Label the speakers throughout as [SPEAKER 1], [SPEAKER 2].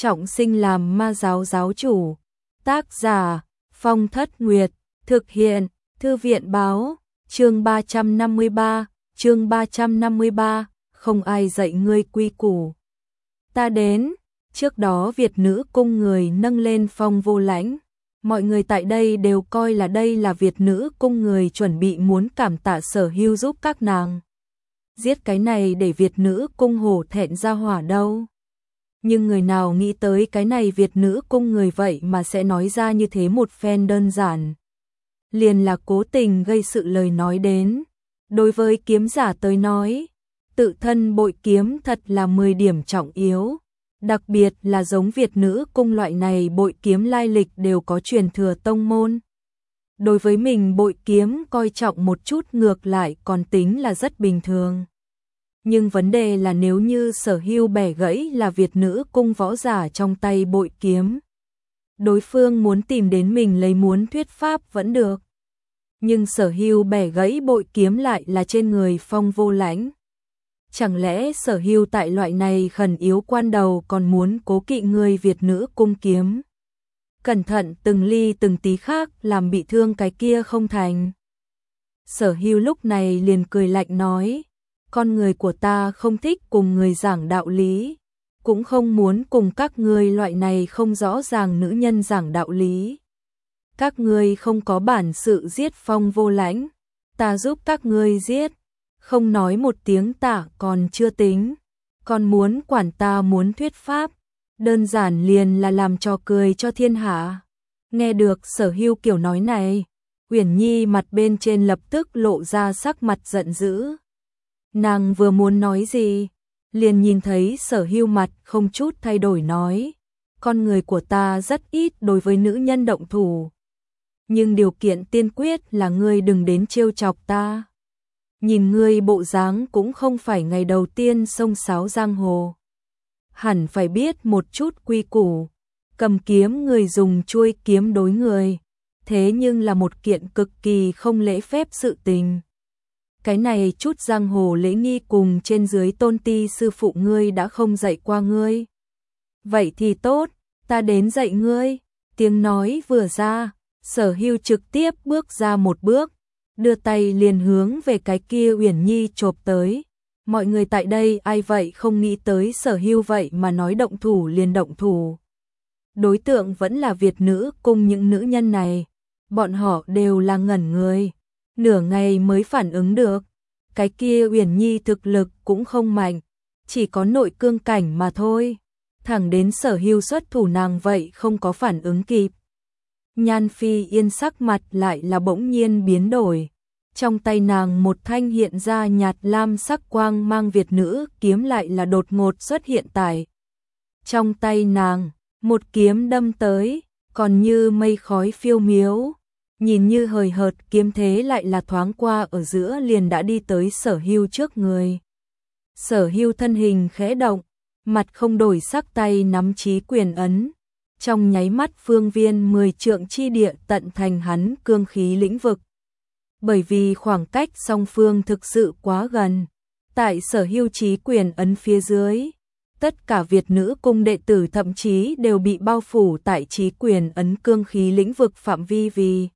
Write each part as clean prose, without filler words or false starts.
[SPEAKER 1] trọng sinh làm ma giáo giáo chủ. Tác giả Phong Thất Nguyệt. Thực hiện Thư viện Báo. Chương 353. Không ai dạy ngươi quy củ. Ta đến. Trước đó Việt nữ cung người nâng lên Phong Vô Lãnh. Mọi người tại đây đều coi là đây là Việt nữ cung người chuẩn bị muốn cảm tạ Sở Hưu giúp các nàng. Giết cái này để Việt nữ cung hổ thẹn ra hỏa đâu. Nhưng người nào nghĩ tới cái này Việt nữ cung người vậy mà sẽ nói ra như thế một phen đơn giản. Liền là cố tình gây sự lời nói đến. Đối với kiếm giả tới nói, tự thân bội kiếm thật là 10 điểm trọng yếu. Đặc biệt là giống Việt nữ cung loại này bội kiếm lai lịch đều có truyền thừa tông môn. Đối với mình bội kiếm coi trọng một chút ngược lại còn tính là rất bình thường. Nhưng vấn đề là nếu như Sở Hưu bẻ gãy là Việt nữ cung võ giả trong tay bội kiếm. Đối phương muốn tìm đến mình lấy muốn thuyết pháp vẫn được. Nhưng Sở Hưu bẻ gãy bội kiếm lại là trên người Phong Vô Lãnh. Chẳng lẽ Sở Hưu tại loại này khẩn yếu quan đầu còn muốn cố kỵ người Việt nữ cung kiếm? Cẩn thận từng ly từng tí khác làm bị thương cái kia không thành. Sở Hưu lúc này liền cười lạnh nói, con người của ta không thích cùng người giảng đạo lý, cũng không muốn cùng các ngươi loại này không rõ ràng nữ nhân giảng đạo lý. Các ngươi không có bản sự giết Phong Vô Lãnh, ta giúp các ngươi giết. Không nói một tiếng tạ còn chưa tính, còn muốn quản ta muốn thuyết pháp, đơn giản liền là làm trò cười cho thiên hạ. Nghe được Sở Hưu kiểu nói này, Uyển Nhi mặt bên trên lập tức lộ ra sắc mặt giận dữ. Nàng vừa muốn nói gì, liền nhìn thấy Sở Hưu mặt không chút thay đổi nói, con người của ta rất ít đối với nữ nhân động thủ. Nhưng điều kiện tiên quyết là ngươi đừng đến trêu chọc ta. Nhìn ngươi bộ dáng cũng không phải ngày đầu tiên xông xáo giang hồ. Hẳn phải biết một chút quy củ. Cầm kiếm người dùng chuôi kiếm đối người. Thế nhưng là một kiện cực kỳ không lễ phép sự tình. Cái này chút giang hồ lễ nghi cùng trên dưới tôn ti sư phụ ngươi đã không dạy qua ngươi. Vậy thì tốt, ta đến dạy ngươi. Tiếng nói vừa ra, Sở Hưu trực tiếp bước ra một bước. Đưa tay liền hướng về cái kia Uyển Nhi chộp tới. Mọi người tại đây ai vậy không nghĩ tới Sở Hưu vậy mà nói động thủ liền động thủ. Đối tượng vẫn là Việt nữ cùng những nữ nhân này. Bọn họ đều là ngẩn người. Nửa ngày mới phản ứng được. Cái kia Uyển Nhi thực lực cũng không mạnh. Chỉ có nội cương cảnh mà thôi. Thẳng đến Sở Hưu xuất thủ nàng vậy không có phản ứng kịp. Nhan Phi Yên sắc mặt lại là bỗng nhiên biến đổi. Trong tay nàng một thanh hiện ra nhạt lam sắc quang mang Việt nữ kiếm lại là đột ngột xuất hiện tại. Trong tay nàng, một kiếm đâm tới, còn như mây khói phiêu miếu. Nhìn như hời hợt kiếm thế lại là thoáng qua ở giữa liền đã đi tới Sở Hưu trước người. Sở Hưu thân hình khẽ động, mặt không đổi sắc tay nắm chí quyền ấn. Trong nháy mắt phương viên 10 trượng chi địa tận thành hắn cương khí lĩnh vực. Bởi vì khoảng cách song phương thực sự quá gần, tại Sở Hưu chí quyền ấn phía dưới, tất cả Việt nữ cung đệ tử thậm chí đều bị bao phủ tại chí quyền ấn cương khí lĩnh vực phạm vi vì.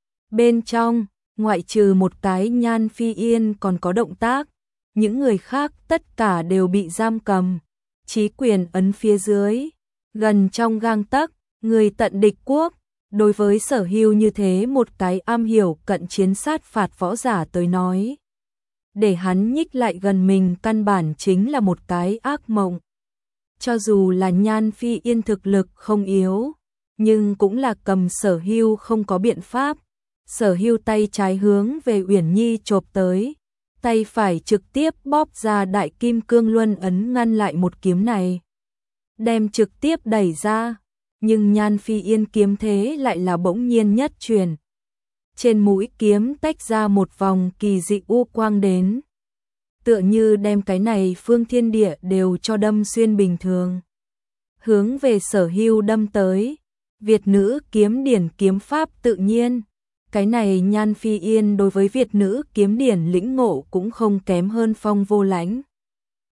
[SPEAKER 1] Bên trong, ngoại trừ một cái Nhan Phi Yên còn có động tác, những người khác tất cả đều bị giam cầm. Chí quyền ấn phía dưới, gần trong gang tấc, người tận địch quốc. Đối với Sở Hưu như thế một cái am hiểu cận chiến sát phạt võ giả tới nói. Để hắn nhích lại gần mình căn bản chính là một cái ác mộng. Cho dù là Nhan Phi Yên thực lực không yếu, nhưng cũng là cầm Sở Hưu không có biện pháp. Sở Hưu tay trái hướng về Uyển Nhi chộp tới. Tay phải trực tiếp bóp ra đại kim cương luân ấn ngăn lại một kiếm này. Đem trực tiếp đẩy ra. Nhưng Nhan Phi Yên kiếm thế lại là bỗng nhiên nhất truyền. Trên mũi kiếm tách ra một vòng kỳ dị u quang đến. Tựa như đem cái này phương thiên địa đều cho đâm xuyên bình thường. Hướng về Sở Hưu đâm tới. Việt nữ kiếm điển kiếm pháp tự nhiên. Cái này Nhan Phi Yên đối với Việt nữ kiếm điển lĩnh ngộ cũng không kém hơn Phong Vô Lãnh.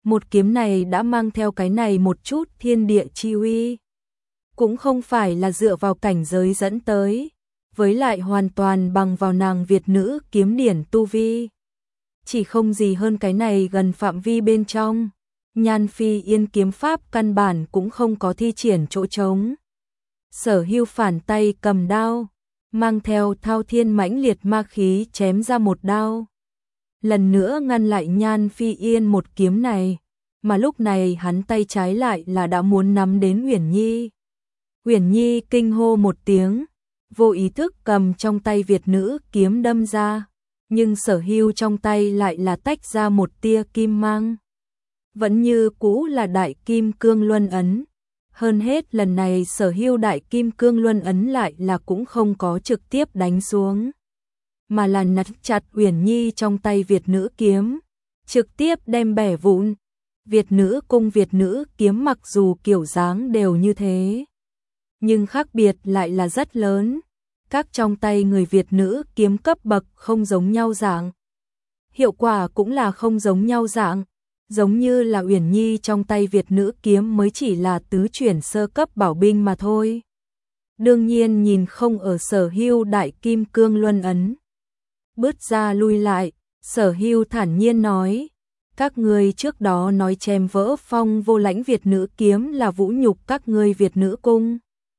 [SPEAKER 1] Một kiếm này đã mang theo cái này một chút thiên địa chi uy. Cũng không phải là dựa vào cảnh giới dẫn tới, với lại hoàn toàn bằng vào nàng Việt nữ kiếm điển tu vi. Chỉ không gì hơn cái này gần phạm vi bên trong. Nhan Phi Yên kiếm pháp căn bản cũng không có thi triển chỗ trống. Sở Hưu phản tay cầm đao, mang theo thao thiên mãnh liệt ma khí chém ra một đao. Lần nữa ngăn lại Nhan Phi Yên một kiếm này, mà lúc này hắn tay trái lại là đã muốn nắm đến Uyển Nhi. Uyển Nhi kinh hô một tiếng, vô ý thức cầm trong tay Việt nữ kiếm đâm ra, nhưng Sở Hưu trong tay lại là tách ra một tia kim mang. Vẫn như cũ là đại kim cương luân ấn. Hơn hết lần này Sở Hưu đại kim cương luân ấn lại là cũng không có trực tiếp đánh xuống, mà là nắm chặt Uyển Nhi trong tay Việt nữ kiếm, trực tiếp đem bẻ vụn. Việt nữ cung Việt nữ kiếm mặc dù kiểu dáng đều như thế, nhưng khác biệt lại là rất lớn. Các trong tay người Việt nữ kiếm cấp bậc không giống nhau dạng, hiệu quả cũng là không giống nhau dạng. Giống như là Uyển Nhi trong tay Việt nữ kiếm mới chỉ là tứ chuyển sơ cấp bảo binh mà thôi. Đương nhiên nhìn không ở Sở Hưu đại kim cương luân ấn. Bước ra lui lại, Sở Hưu thản nhiên nói, các ngươi trước đó nói chém vỡ Phong Vô Lãnh Việt nữ kiếm là vũ nhục các ngươi Việt nữ cung.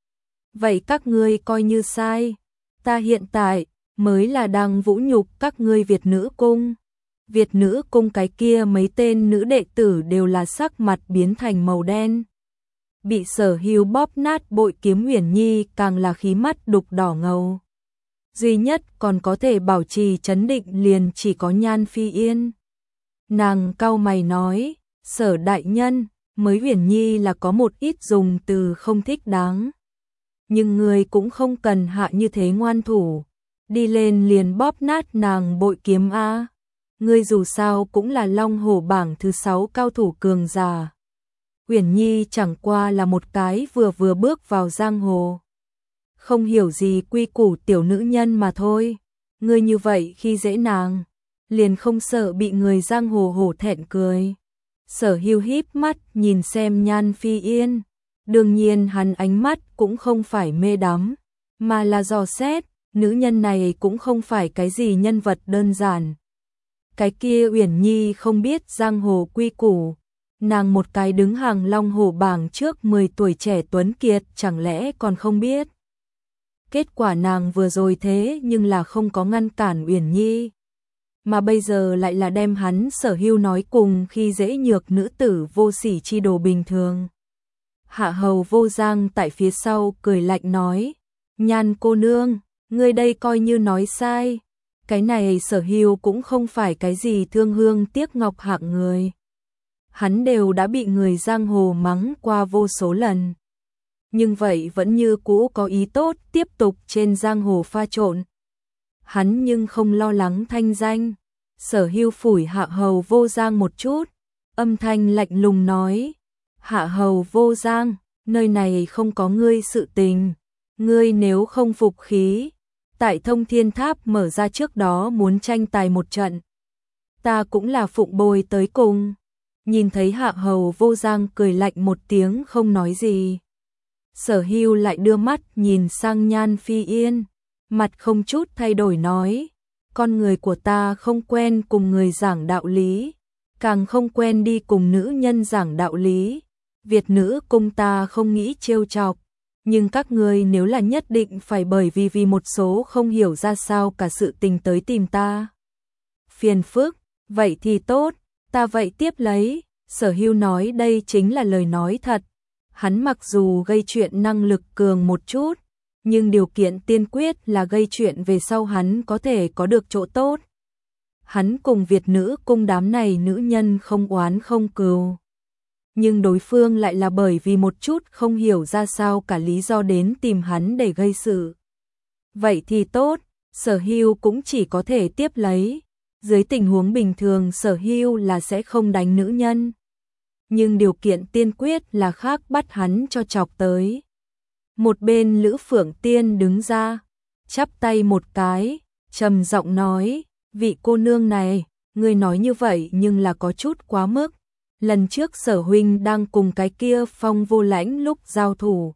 [SPEAKER 1] Vậy các ngươi coi như sai, ta hiện tại mới là đang vũ nhục các ngươi Việt nữ cung. Việt nữ cung cái kia mấy tên nữ đệ tử đều là sắc mặt biến thành màu đen. Bị Sở Hưu bóp nát bội kiếm Uyển Nhi càng là khí mắt đục đỏ ngầu. Duy nhất còn có thể bảo trì trấn định liền chỉ có Nhan Phi Yên. Nàng cau mày nói, Sở đại nhân, mới Uyển Nhi là có một ít dùng từ không thích đáng. Nhưng người cũng không cần hạ như thế ngoan thủ, đi lên liền bóp nát nàng bội kiếm a. Ngươi dù sao cũng là Long Hổ bảng thứ 6 cao thủ cường giả. Uyển Nhi chẳng qua là một cái vừa bước vào giang hồ, không hiểu gì quy củ tiểu nữ nhân mà thôi. Ngươi như vậy khi dễ nàng, liền không sợ bị người giang hồ hổ thẹn cười. Sở Hưu híp mắt nhìn xem Nhan Phi Yên. Đương nhiên hắn ánh mắt cũng không phải mê đắm, mà là dò xét, nữ nhân này cũng không phải cái gì nhân vật đơn giản. Cái kia Uyển Nhi không biết giang hồ quy củ, nàng một cái đứng hàng Long Hổ bảng trước 10 tuổi trẻ tuấn kiệt chẳng lẽ còn không biết. Kết quả nàng vừa rồi thế nhưng là không có ngăn cản Uyển Nhi, mà bây giờ lại là đem hắn Sở Hưu nói cùng khi dễ nhược nữ tử vô sỉ chi đồ bình thường. Hạ hầu Vô Giang tại phía sau cười lạnh nói, Nhan cô nương, ngươi đây coi như nói sai. Cái này Sở Hưu cũng không phải cái gì thương hương tiếc ngọc hạng người. Hắn đều đã bị người giang hồ mắng qua vô số lần, nhưng vậy vẫn như cũ có ý tốt tiếp tục trên giang hồ pha trộn. Hắn nhưng không lo lắng thanh danh. Sở Hưu phủi Hạ hầu Vô Giang một chút, âm thanh lạnh lùng nói, Hạ hầu Vô Giang, nơi này không có ngươi sự tình. Ngươi nếu không phục khí, tại Thông Thiên Tháp mở ra trước đó muốn tranh tài một trận, ta cũng là phụng bồi tới cùng. Nhìn thấy Hạ hầu Vô Giang cười lạnh một tiếng không nói gì, Sở Hưu lại đưa mắt nhìn sang Nhan Phi Yên, mặt không chút thay đổi nói, con người của ta không quen cùng người giảng đạo lý, càng không quen đi cùng nữ nhân giảng đạo lý. Việt nữ cung ta không nghĩ trêu chọc, nhưng các ngươi nếu là nhất định phải bởi vì một số không hiểu ra sao cả sự tình tới tìm ta phiền phức, vậy thì tốt, ta vậy tiếp lấy. Sở Hưu nói đây chính là lời nói thật. Hắn mặc dù gây chuyện năng lực cường một chút, nhưng điều kiện tiên quyết là gây chuyện về sau hắn có thể có được chỗ tốt. Hắn cùng Việt nữ cung đám này nữ nhân không oán không cừu, nhưng đối phương lại là bởi vì một chút không hiểu ra sao cả lý do đến tìm hắn để gây sự. Vậy thì tốt, Sở Hưu cũng chỉ có thể tiếp lấy. Dưới tình huống bình thường Sở Hưu là sẽ không đánh nữ nhân, nhưng điều kiện tiên quyết là khác bắt hắn cho chọc tới. Một bên Lữ Phượng Tiên đứng ra, chắp tay một cái, trầm giọng nói, vị cô nương này, ngươi nói như vậy nhưng là có chút quá mức. lần trước Sở huynh đang cùng cái kia Phong Vô Lãnh lúc giao thủ.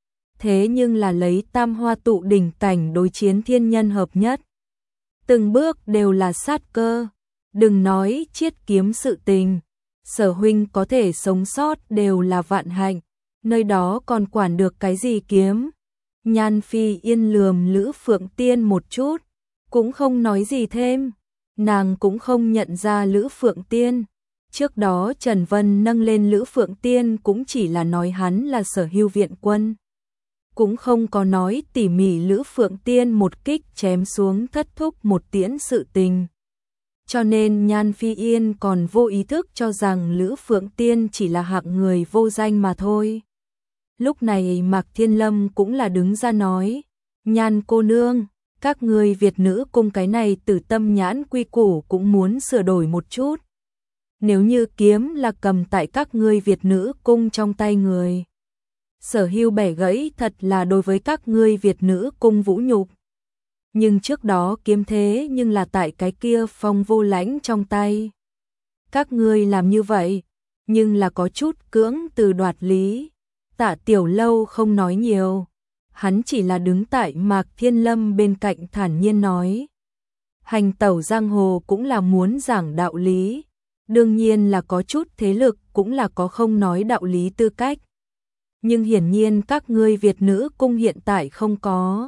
[SPEAKER 1] Thế nhưng là lấy Tam Hoa tụ đỉnh cảnh đối chiến thiên nhân hợp nhất. Từng bước đều là sát cơ, đừng nói chiết kiếm sự tình. Sở huynh có thể sống sót đều là vạn hạnh, nơi đó còn quản được cái gì kiếm. Nhan Phi Yên lườm Lữ Phượng Tiên một chút, cũng không nói gì thêm. Nàng cũng không nhận ra Lữ Phượng Tiên. Trước đó Trần Vân nâng lên Lữ Phượng Tiên cũng chỉ là nói hắn là Sở Hưu viện quân. Cũng không có nói tỉ mỉ Lữ Phượng Tiên một kích chém xuống thất thúc một tiễn sự tình. Cho nên Nhan Phi Yên còn vô ý thức cho rằng Lữ Phượng Tiên chỉ là hạng người vô danh mà thôi. Lúc này Mạc Thiên Lâm cũng là đứng ra nói, Nhan cô nương, các người Việt nữ cung cái này Tử Tâm Nhãn quy củ cũng muốn sửa đổi một chút. Nếu như kiếm là cầm tại các ngươi Việt nữ cung trong tay người, Sở Hưu bẻ gãy thật là đối với các ngươi Việt nữ cung vũ nhục. Nhưng trước đó kiếm thế nhưng là tại cái kia Phong Vô Lãnh trong tay. Các ngươi làm như vậy, nhưng là có chút cưỡng từ đoạt lý. Tạ Tiểu Lâu không nói nhiều, hắn chỉ là đứng tại Mạc Thiên Lâm bên cạnh thản nhiên nói. Hành tẩu giang hồ cũng là muốn giảng đạo lý, đương nhiên là có chút thế lực cũng là có không nói đạo lý tư cách. Nhưng hiển nhiên các ngươi Việt nữ cung hiện tại không có.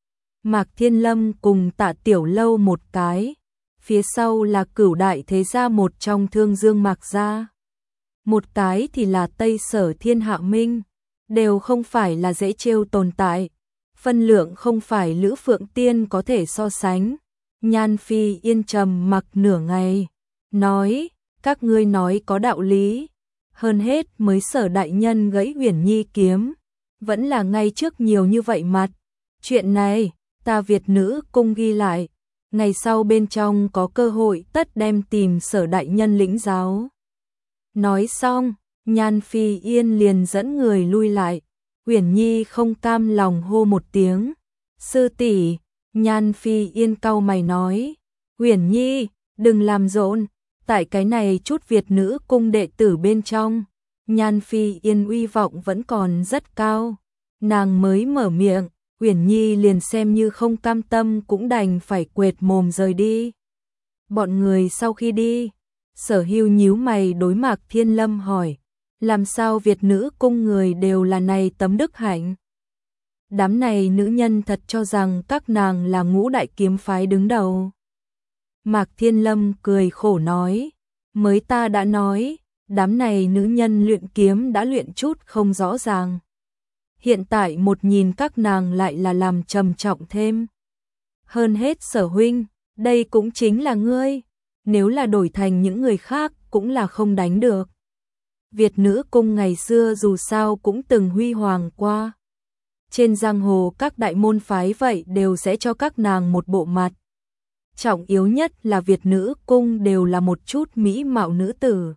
[SPEAKER 1] Mạc Thiên Lâm cùng Tạ Tiểu Lâu một cái, phía sau là Cửu Đại thế gia một trong Thương Dương Mạc gia. Một cái thì là Tây Sở Thiên Hạ Minh, đều không phải là dễ trêu tồn tại, phân lượng không phải Lữ Phượng Tiên có thể so sánh. Nhan Phi Yên trầm mặc nửa ngày, nói, các ngươi nói có đạo lý, hơn hết mới Sở đại nhân gãy Uyển Nhi kiếm, vẫn là ngay trước nhiều như vậy mặt. Chuyện này, ta Việt nữ cung ghi lại, ngày sau bên trong có cơ hội tất đem tìm Sở đại nhân lĩnh giáo. Nói xong, Nhan Phi Yên liền dẫn người lui lại. Uyển Nhi không cam lòng hô một tiếng, sư tỷ. Nhan Phi Yên cau mày nói, Uyển Nhi, đừng làm rộn, tại cái này chút Việt nữ cung đệ tử bên trong, Nhan Phi Yên uy vọng vẫn còn rất cao. Nàng mới mở miệng, Uyển Nhi liền xem như không cam tâm cũng đành phải quệt mồm rời đi. Bọn người sau khi đi, Sở Hưu nhíu mày đối Mạc Thiên Lâm hỏi, làm sao Việt nữ cung người đều là này tấm đức hạnh? Đám này nữ nhân thật cho rằng các nàng là ngũ đại kiếm phái đứng đầu. Mạc Thiên Lâm cười khổ nói, mới ta đã nói, đám này nữ nhân luyện kiếm đã luyện chút không rõ ràng. Hiện tại một nhìn các nàng lại là làm trầm trọng thêm. Hơn hết Sở huynh, đây cũng chính là ngươi, nếu là đổi thành những người khác cũng là không đánh được. Việt nữ cung ngày xưa dù sao cũng từng huy hoàng qua. Trên giang hồ các đại môn phái vậy đều sẽ cho các nàng một bộ mặt. Trọng yếu nhất là Việt nữ cung đều là một chút mỹ mạo nữ tử.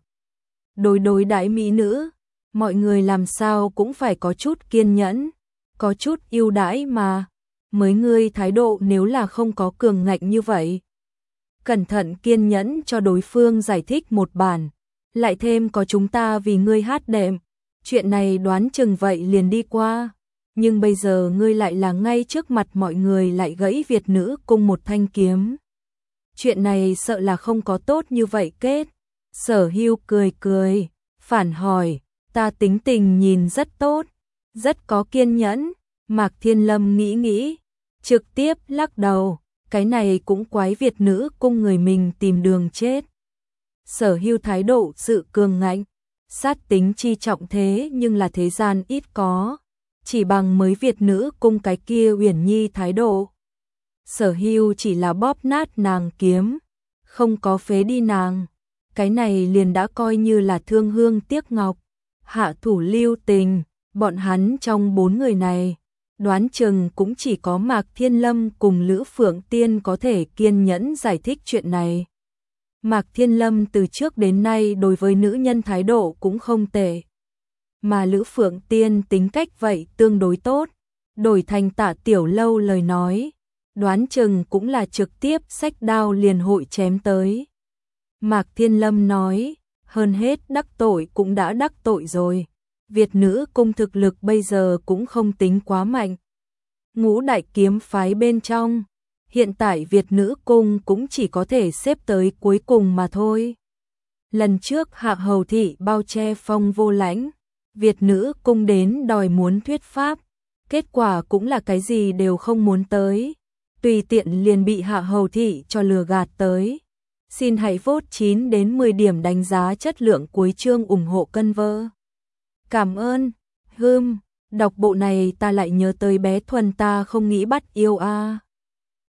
[SPEAKER 1] Đối đãi mỹ nữ, mọi người làm sao cũng phải có chút kiên nhẫn, có chút ưu đãi mà. Mới ngươi thái độ nếu là không có cường ngạnh như vậy. Cẩn thận kiên nhẫn cho đối phương giải thích một bản, lại thêm có chúng ta vì ngươi hát đệm, chuyện này đoán chừng vậy liền đi qua. Nhưng bây giờ ngươi lại là ngay trước mặt mọi người lại gãy Việt nữ cung một thanh kiếm. Chuyện này sợ là không có tốt như vậy kết. Sở Hưu cười cười, phản hỏi, ta tính tình nhìn rất tốt, rất có kiên nhẫn. Mạc Thiên Lâm nghĩ, trực tiếp lắc đầu, cái này cũng quái Việt nữ cung người mình tìm đường chết. Sở Hưu thái độ sự cường ngạnh, sát tính chi trọng thế nhưng là thế gian ít có, chỉ bằng mới Việt nữ cung cái kia Uyển Nhi thái độ. Sở Hưu chỉ là bóp nát nàng kiếm, không có phế đi nàng, cái này liền đã coi như là thương hương tiếc ngọc. Hạ thủ lưu tình, bọn hắn trong 4 người này, đoán chừng cũng chỉ có Mạc Thiên Lâm cùng Lữ Phượng Tiên có thể kiên nhẫn giải thích chuyện này. Mạc Thiên Lâm từ trước đến nay đối với nữ nhân thái độ cũng không tệ. Mà Lữ Phượng Tiên tính cách vậy tương đối tốt, đổi thành Tạ Tiểu Lâu lời nói, đoán chừng cũng là trực tiếp xách đao liền hội chém tới. Mạc Thiên Lâm nói, hơn hết đắc tội cũng đã đắc tội rồi. Việt nữ cung thực lực bây giờ cũng không tính quá mạnh. Ngũ đại kiếm phái bên trong, hiện tại Việt nữ cung cũng chỉ có thể xếp tới cuối cùng mà thôi. Lần trước Hạ Hầu Thị bao che Phong Vô Lãnh, Việt nữ cung đến đòi muốn thuyết pháp, kết quả cũng là cái gì đều không muốn tới, tùy tiện liền bị Hạ Hầu Thị cho lừa gạt tới. Xin hãy vote 9 đến 10 điểm đánh giá chất lượng cuối chương ủng hộ cân vơ. Cảm ơn. Đọc bộ này ta lại nhớ tới bé Thuần ta không nghĩ bắt yêu a.